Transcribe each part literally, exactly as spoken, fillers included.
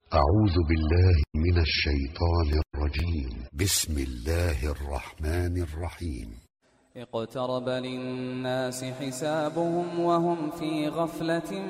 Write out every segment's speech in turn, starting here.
أعوذ بالله من الشيطان الرجيم. بسم الله الرحمن الرحيم. اقترب للناس حسابهم وهم في غفلة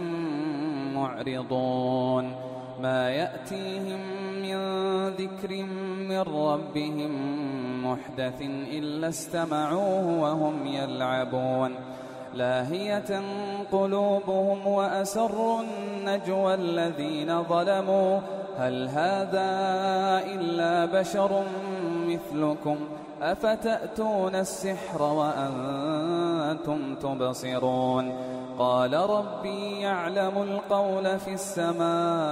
معرضون ما يأتيهم من ذكر من ربهم محدث إلا استمعوه وهم يلعبون لاهية قلوبهم وأسروا النجوى الذين ظلموا هل هذا إلا بشر مثلكم أفتأتون السحر وأنتم تبصرون قال ربي يعلم القول في السماء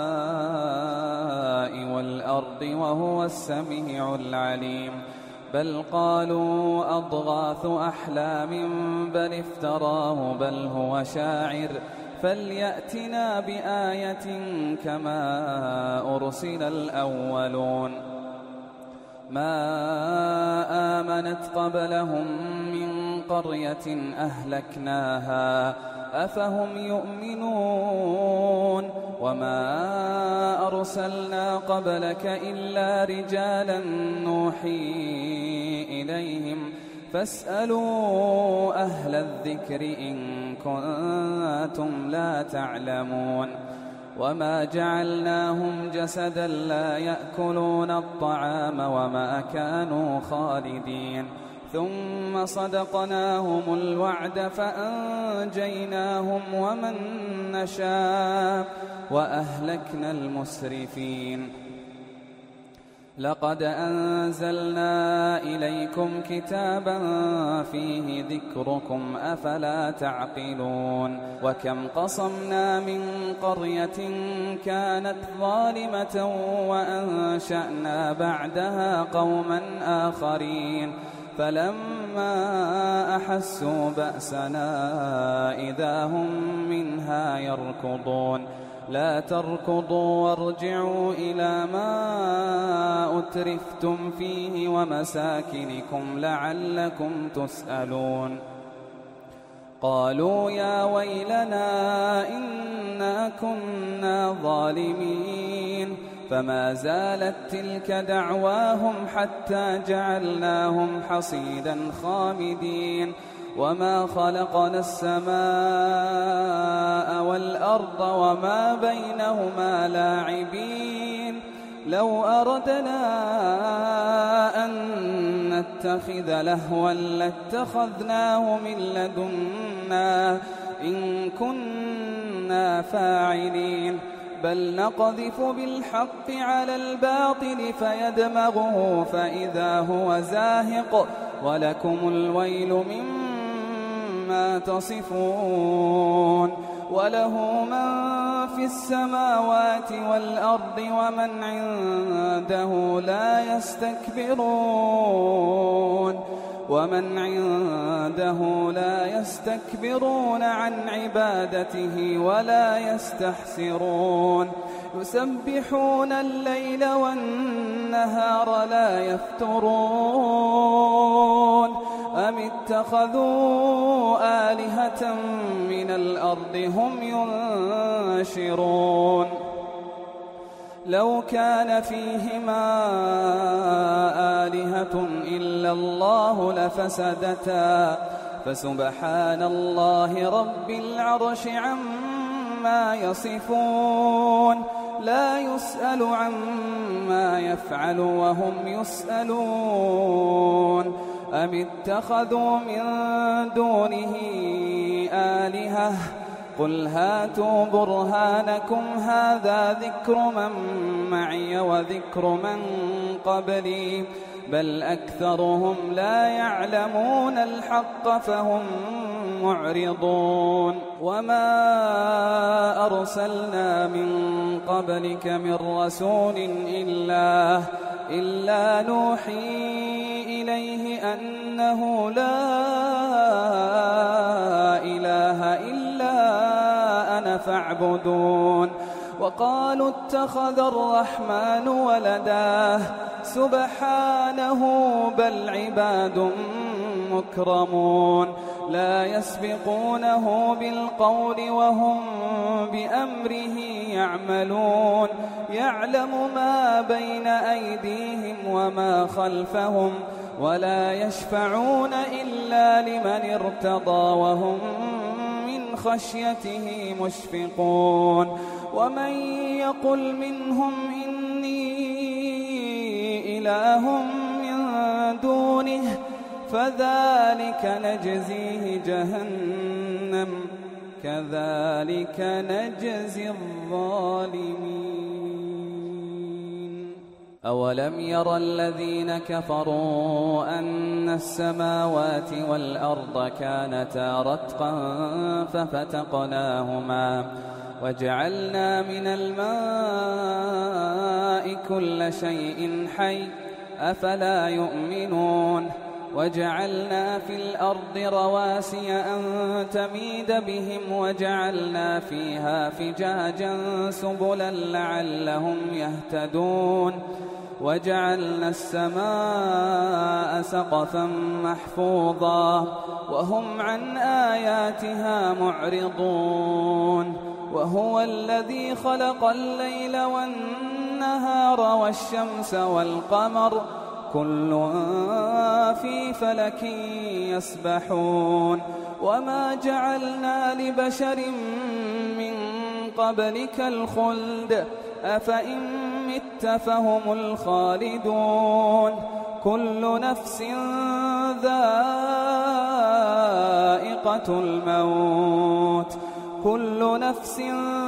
والأرض وهو السميع العليم بل قالوا أضغاث أحلام بل افتراه بل هو شاعر فليأتنا بآية كما أرسل الأولون ما آمنت قبلهم من قرية أهلكناها أفهم يؤمنون وما أرسلنا قبلك إلا رجالا نوحي إليهم فاسألوا أهل الذكر إن كنتم لا تعلمون وما جعلناهم جسدا لا يأكلون الطعام وما كانوا خالدين ثم صدقناهم الوعد فأنجيناهم ومن نشاء وأهلكنا المسرفين لقد أنزلنا إليكم كتابا فيه ذكركم أفلا تعقلون وكم قصمنا من قرية كانت ظالمة وأنشأنا بعدها قوما آخرين فلما أحسوا بأسنا إذا هم منها يركضون لا تركضوا وارجعوا إلى ما أترفتم فيه ومساكنكم لعلكم تسألون قالوا يا ويلنا إنا كنا ظالمين فما زالت تلك دعواهم حتى جعلناهم حصيدا خامدين وما خلقنا السماء والأرض وما بينهما لاعبين لو أردنا أن نتخذ لهوا لاتخذناه من لدنا إن كنا فاعلين بل نقذف بالحق على الباطل فيدمغه فإذا هو زاهق ولكم الويل مما تصفون وله من في السماوات والأرض ومن عنده لا يستكبرون ومن عنده لا يستكبرون عن عبادته ولا يستحسرون يسبحون الليل والنهار لا يفترون أم اتخذوا آلهة من الأرض هم ينشرون لو كان فيهما آلهة إلا الله لفسدتا فسبحان الله رب العرش عما يصفون لا يسأل عما يفعل وهم يسألون أم اتخذوا من دونه آلهة قل هاتوا برهانكم هذا ذكر من معي وذكر من قبلي بل أكثرهم لا يعلمون الحق فهم معرضون وما أرسلنا من قبلك من رسول إلا, إلا نوحي إليه أنه لا إله إلا أنا فاعبدون وقالوا اتخذ الرحمن ولدا سبحانه بل عباد مكرمون لا يسبقونه بالقول وهم بأمره يعملون يعلم ما بين أيديهم وما خلفهم ولا يشفعون إلا لمن ارتضى وهم من خشيته مشفقون ومن يقل منهم إني إله من دونه فذلك نجزيه جهنم كذلك نجزي الظالمين. أولم يرى الذين كفروا أن السماوات والأرض كانتا رتقا ففتقناهما وجعلنا من الماء كل شيء حي أفلا يؤمنون وجعلنا في الأرض رواسي أن تميد بهم وجعلنا فيها فجاجا سبلا لعلهم يهتدون وجعلنا السماء سقفا محفوظا وهم عن آياتها معرضون وهو الذي خلق الليل والنهار والشمس والقمر كل في فلك يسبحون وما جعلنا لبشر من قبلك الخلد أفإن مت فهم الخالدون كل نفس ذائقة الموت كل نفس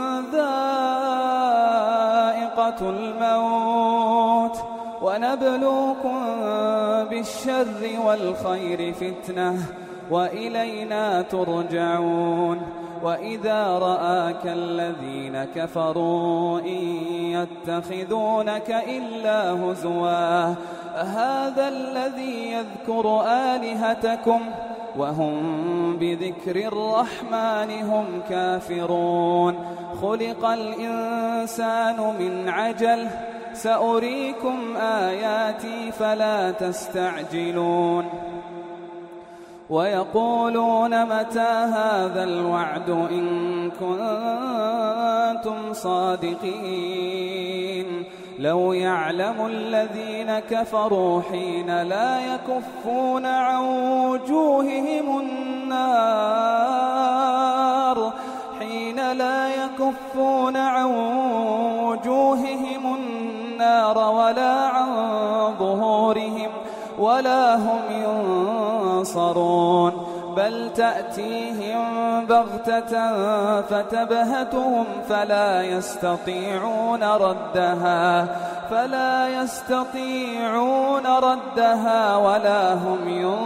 ذائقة الموت ونبلوكم بالشر والخير فتنة وإلينا ترجعون وإذا رآك الذين كفروا إن يتخذونك إلا هزوا أهذا الذي يذكر آلهتكم وهم بذكر الرحمن هم كافرون خلق الإنسان من عجل سأريكم آياتي فلا تستعجلون ويقولون متى هذا الوعد إن كنتم صادقين لو يعلم الذين كفروا حين لا يكفون عن وجوههم النار حين لا يكفون عن وجوههم النار ولا عن ظهورهم ولا هم ينصرون بل تأتيهم بغتة فتبهتهم فلا يستطيعون ردها فلا يستطيعون ردها ولا هم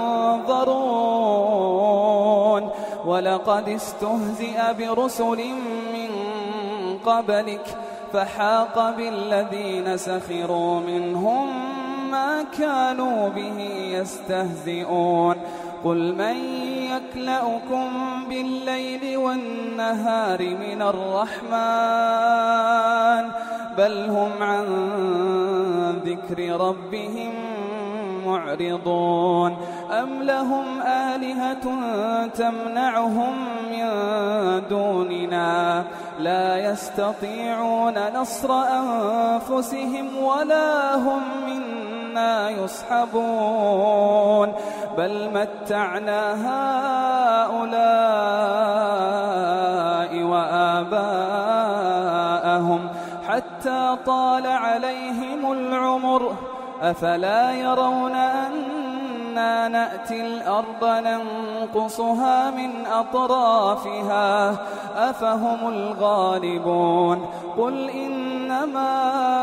ينظرون ولقد استهزئ برسل من قبلك فحاق بالذين سخروا منهم ما كانوا به يستهزئون قل من يكلؤكم بالليل والنهار من الرحمن بل هم عن ذكر ربهم معرضون أم لهم آلهة تمنعهم من دوننا لا يستطيعون نصر أنفسهم ولا هم منا يصحبون بل متعنا هؤلاء وآباءهم حتى طال عليهم العمر أفلا يرون أنا نأتي الأرض ننقصها من أطرافها أفهم الغالبون قل إنما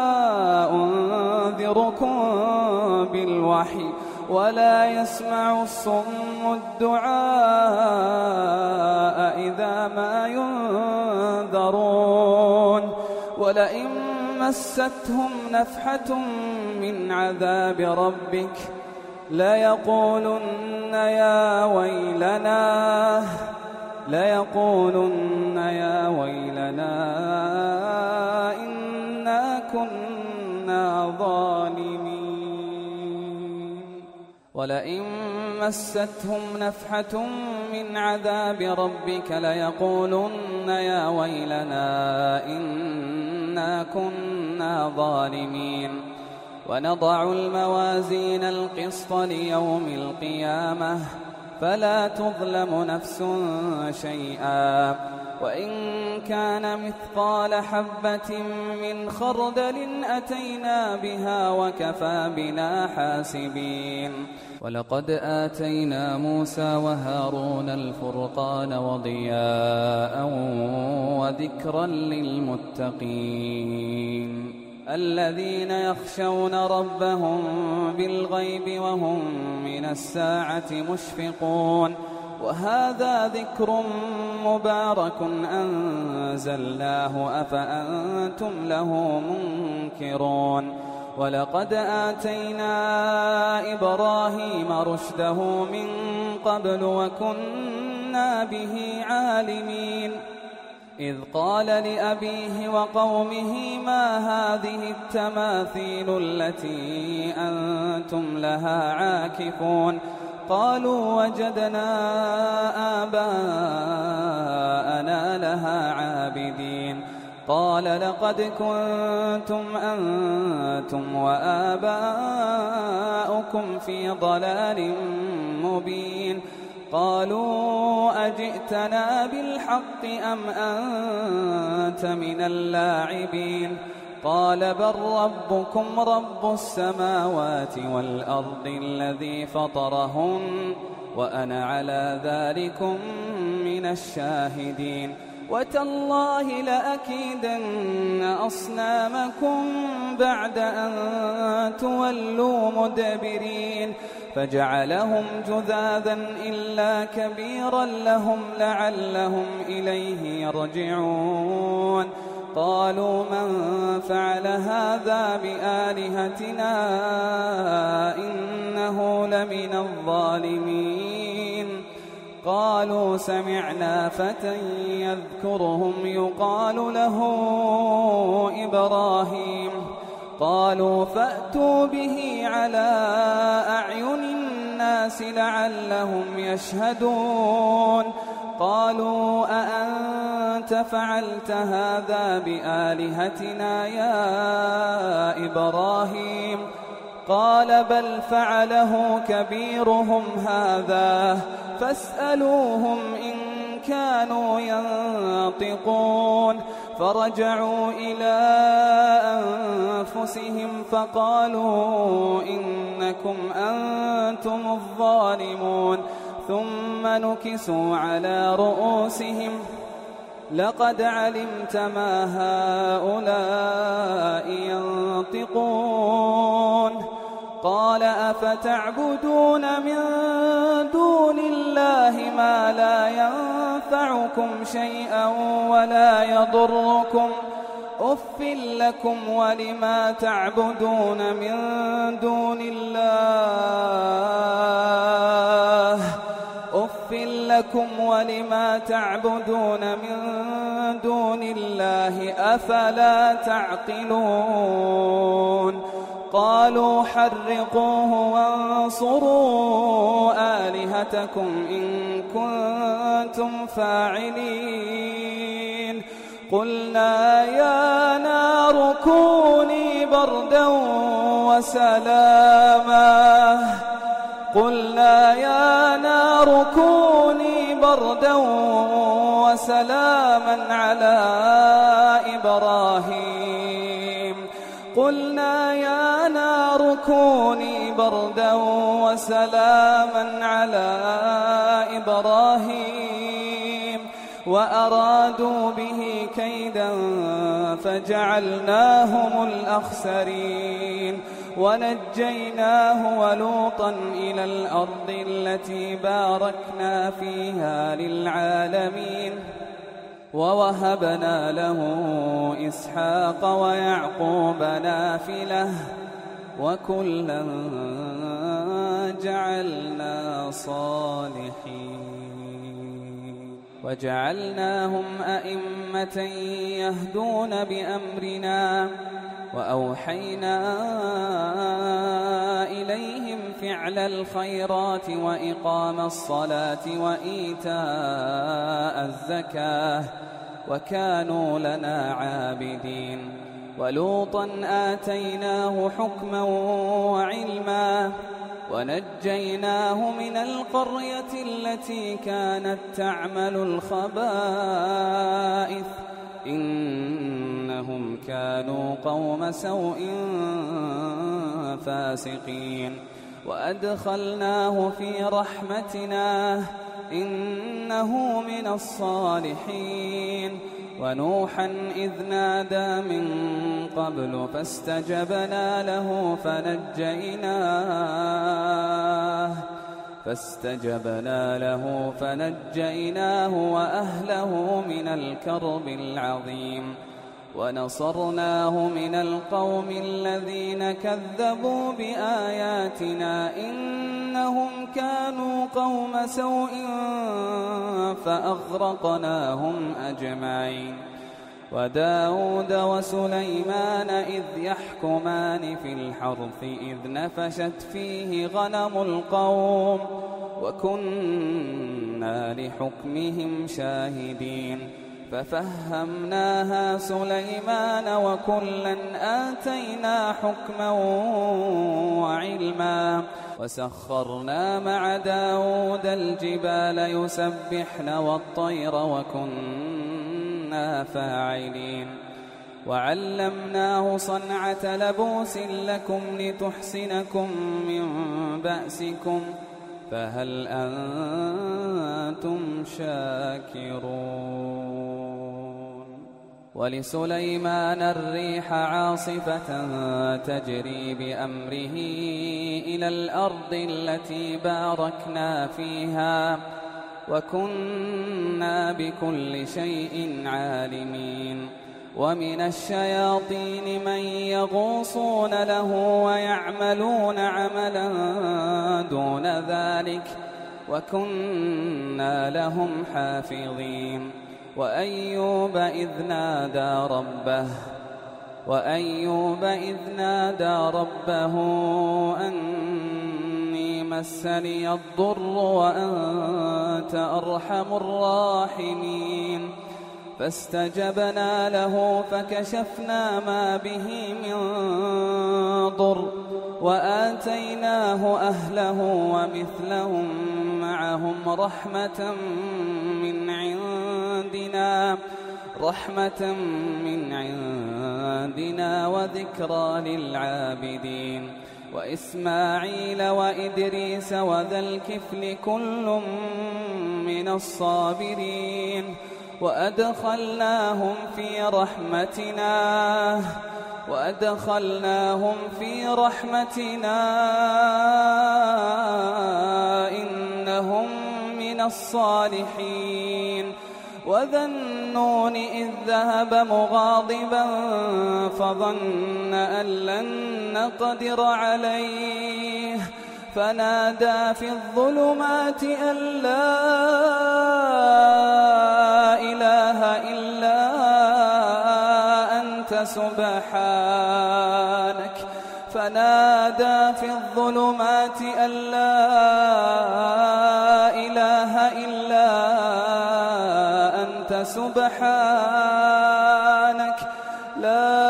أنذركم بالوحي ولا يسمع الصم الدعاء إذا ما ينذرون ولئن مستهم نفحة من عذاب ربك ليقولن يا ويلنا ليقولن يا ويلنا إنا كنا ظالمين ولئن مستهم نفحة من عذاب ربك ليقولن يا ويلنا إنا كنا ظالمين ونضع الموازين القسط ليوم القيامة فلا تظلم نفس شيئا وإن كان مثقال حبة من خردل أتينا بها وكفى بنا حاسبين ولقد آتينا موسى وهارون الفرقان وضياء وذكرا للمتقين الذين يخشون ربهم بالغيب وهم من الساعة مشفقون وهذا ذكر مبارك أنزلناه أفأنتم له منكرون ولقد آتينا إبراهيم رشده من قبل وكنا به عالمين إذ قال لأبيه وقومه ما هذه التماثيل التي أنتم لها عاكفون قالوا وجدنا آباءنا لها عابدين قال لقد كنتم أنتم وآباؤكم في ضلال مبين قالوا أجئتنا بالحق أم أنت من اللاعبين قال بل ربكم رب السماوات والأرض الذي فطرهن وأنا على ذلكم من الشاهدين وتالله لأكيدن أصنامكم بعد أن تولوا مدبرين فجعلهم جذاذا إلا كبيرا لهم لعلهم إليه يرجعون قالوا من فعل هذا بآلهتنا إنه لمن الظالمين قالوا سمعنا فتى يذكرهم يقال له إبراهيم قالوا فأتوا به على أعين الناس لعلهم يشهدون قالوا أأنت فعلت هذا بآلهتنا يا إبراهيم قال بل فعله كبيرهم هذا فاسألوهم إن كانوا ينطقون فرجعوا إلى أنفسهم فقالوا إنكم أنتم الظالمون ثم نكسوا على رؤوسهم لقد علمت ما هؤلاء ينطقون قال أفتعبدون من دون الله ما لا ينفعكم شيئا ولا يضركم أف لكم ولما تعبدون من دون الله أف لكم ولما تعبدون من دون الله أفلا تعقلون قالوا حرقوه وانصروا آلهتكم إن كنتم فاعلين قلنا يا نار كوني بردا وسلاما قلنا يا نار كوني بردا وسلاما على إبراهيم قلنا يا نار كوني بردا وسلاما على إبراهيم وأرادوا به كيدا فجعلناهم الأخسرين ونجيناه ولوطا إلى الأرض التي باركنا فيها للعالمين ووهبنا له إسحاق ويعقوب نافلة وكلا جعلنا صالحين وجعلناهم أئمة يهدون بأمرنا وأوحينا إليهم فعل الخيرات وإقام الصلاة وإيتاء الزكاة وكانوا لنا عابدين. ولوطا آتيناه حكما وعلما ونجيناه من القرية التي كانت تعمل الخبائث إنهم كانوا قوم سوء فاسقين. وأدخلناه في رحمتنا إنه من الصالحين. ونوحا إذ نادى من قبل فاستجبنا له فنجيناه فاستجبنا له فنجيناه وأهله من الكرب العظيم. ونصرناه من القوم الذين كذبوا بآياتنا إنهم كانوا قوم سوء فأغرقناهم أجمعين. وداود وسليمان إذ يحكمان في الحرث إذ نفشت فيه غنم القوم وكنا لحكمهم شاهدين. ففهمناها سليمان وكلا آتينا حكما وعلما. وسخرنا مع داود الجبال يسبحن والطير وكنا فاعلين. وعلمناه صنعة لبوس لكم لتحسنكم من بأسكم فهل أنتم شاكرون. ولسليمان الريح عاصفة تجري بأمره إلى الأرض التي باركنا فيها وكنا بكل شيء عالمين. ومن الشياطين من يغوصون له ويعملون عملا دون ذلك وكنا لهم حافظين. وأيوب إذ نادى ربه وأيوب إذ نادى ربه أني مسني الضر وأنت أرحم الراحمين. فاستجبنا له فكشفنا ما به من ضر وآتيناه أهله ومثلهم معهم رحمة من عندنا رحمة من عندنا وذكرى للعابدين. وإسماعيل وإدريس وذا الكفل كل من الصابرين. وأدخلناهم في رحمتنا وأدخلناهم في رحمتنا إنهم من الصالحين. وذا النون إذ ذهب مغاضبا فظن أن لن نقدر عليه فنادى في الظلمات أن لا إله إلا أنت سبحانك فنادى في الظلمات أن لا إله إلا أنت سبحانك لا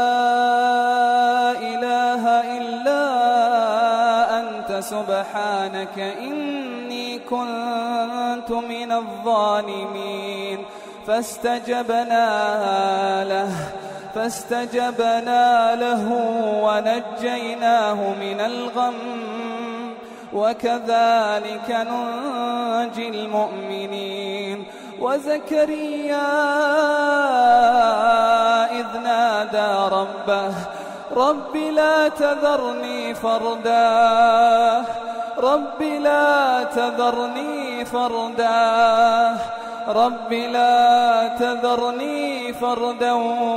إله إلا أنت سبحانك إني كنت من الظالمين. فاستجبنا له فاستجبنا له ونجيناه من الغم وكذلك ننجي المؤمنين. وزكريا إذ نادى ربه رب لا تذرني فردا رب لا تذرني فردا رب لا تذرني فردا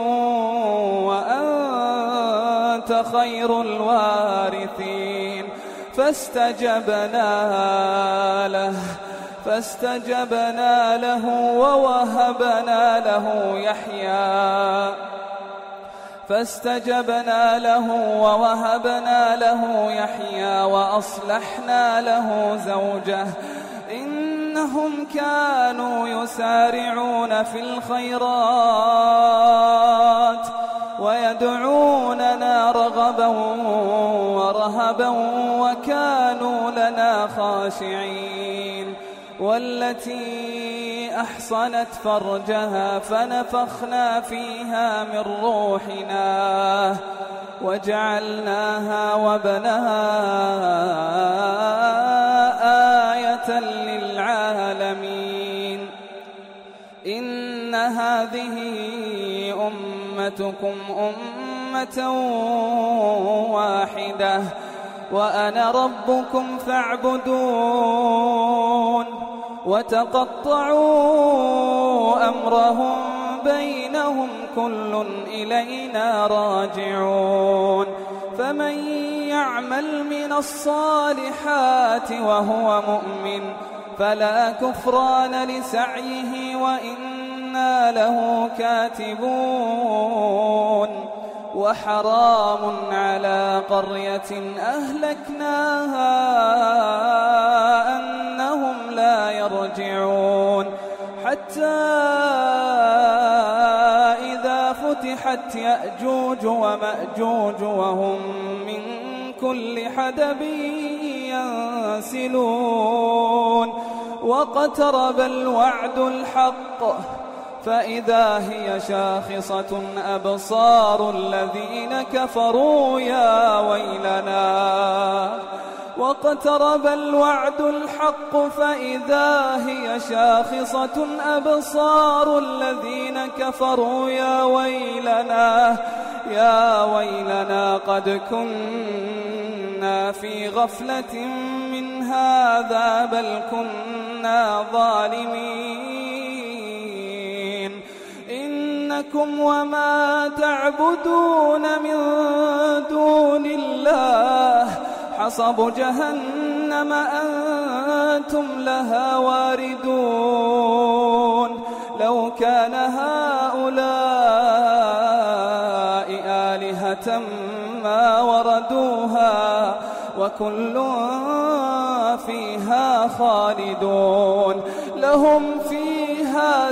وأنت خير الوارثين. فاستجبنا له فاستجبنا له ووهبنا له يحيى فاستجبنا له ووهبنا له يحيى وأصلحنا له زوجه إنهم كانوا يسارعون في الخيرات ويدعوننا رغبا ورهبا وكانوا لنا خاشعين. والتي أحصنت فرجها فنفخنا فيها من روحنا وجعلناها وابنها آية للعالمين. إن هذه أمتكم أمة واحدة وأنا ربكم فاعبدون. وتقطعوا أمرهم بينهم كل إلينا راجعون. فمن يعمل من الصالحات وهو مؤمن فلا كفران لسعيه وإنا له كاتبون. وحرام على قرية أهلكناها أنهم لا يرجعون حتى إذا فتحت يأجوج ومأجوج وهم من كل حدب ينسلون. واقترب الوعد الحق فإذا هي شاخصة أبصار الذين كفروا يا ويلنا. واقترب الوعد الحق فإذا هي شاخصة أبصار الذين كفروا يا ويلنا يا ويلنا قد كنا في غفلة من هذا بل كنا ظالمين. إنكم وما تعبدون من دون الله حصب جهنم أنتم لها واردون. لو كان هؤلاء آلهة ما وردوها وكل فيها خالدون. لهم فيها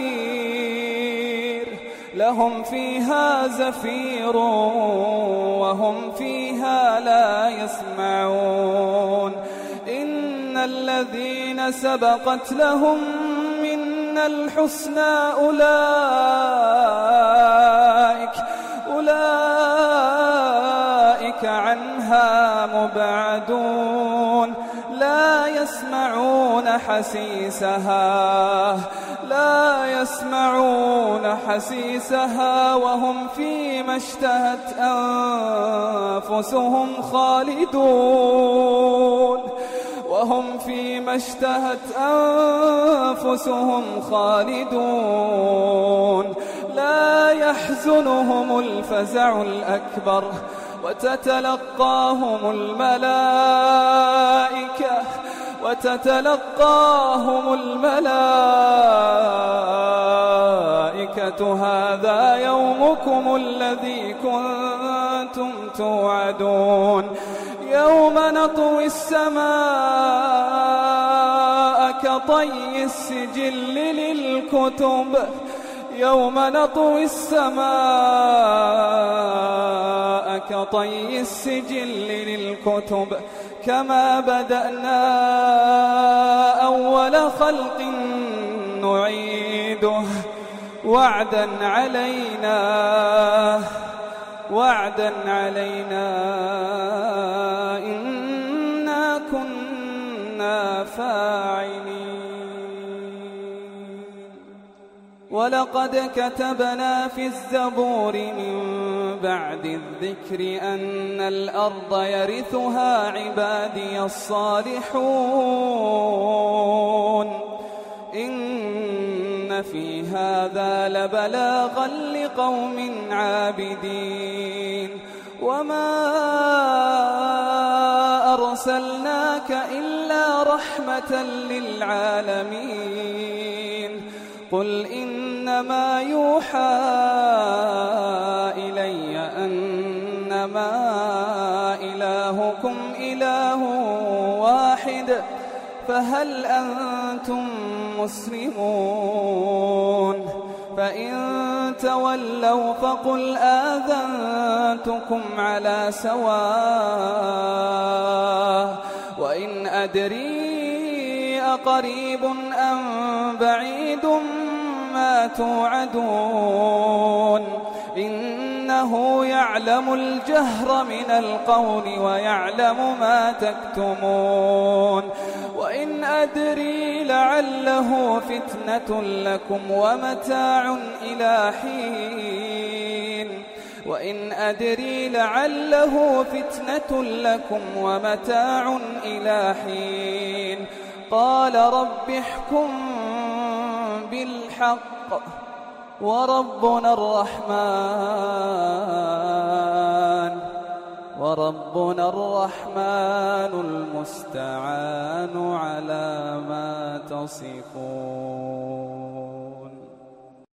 زفير لهم فيها زفير وهم فيها لا يسمعون. إن الذين سبقت لهم منا الحسنى أولئك أولئك عنها مبعدون. لا يسمعون حسيسها لا يسمعون حسيسها وهم فيما اشتهت أنفسهم خالدون وهم فيما اشتهت أنفسهم خالدون. لا يحزنهم الفزع الأكبر وتتلقاهم الملائكة وتتلقاهم الملائكة هذا يومكم الذي كنتم توعدون. يوم نطوي السماء كطي السجل للكتب يوم نطوي السماء كطي السجل للكتب كما بدأنا أول خلق نعيده وعدا علينا وعدا علينا إنا كنا فاعلين. ولقد كتبنا في الزبور من بعد الذكر أن الأرض يرثها عبادي الصالحون. إن في هذا لبلاغا لقوم عابدين. وما أرسلناك إلا رحمة للعالمين. قل إنما يوحى إلي إنما إلهكم إله واحد فهل أنتم مسلمون فإن تولوا فقل آذنتكم على سواء وإن أدري أقريب أم بعيد ما توعدون إنه يعلم الجهر من القول ويعلم ما تكتمون وإن أدري لعله فتنة لكم ومتاع إلى حين وإن أدري لعله فتنة لكم ومتاع إلى حين قال رب احكم بالحق وربنا الرحمن وربنا الرحمن المستعان على ما تصفون.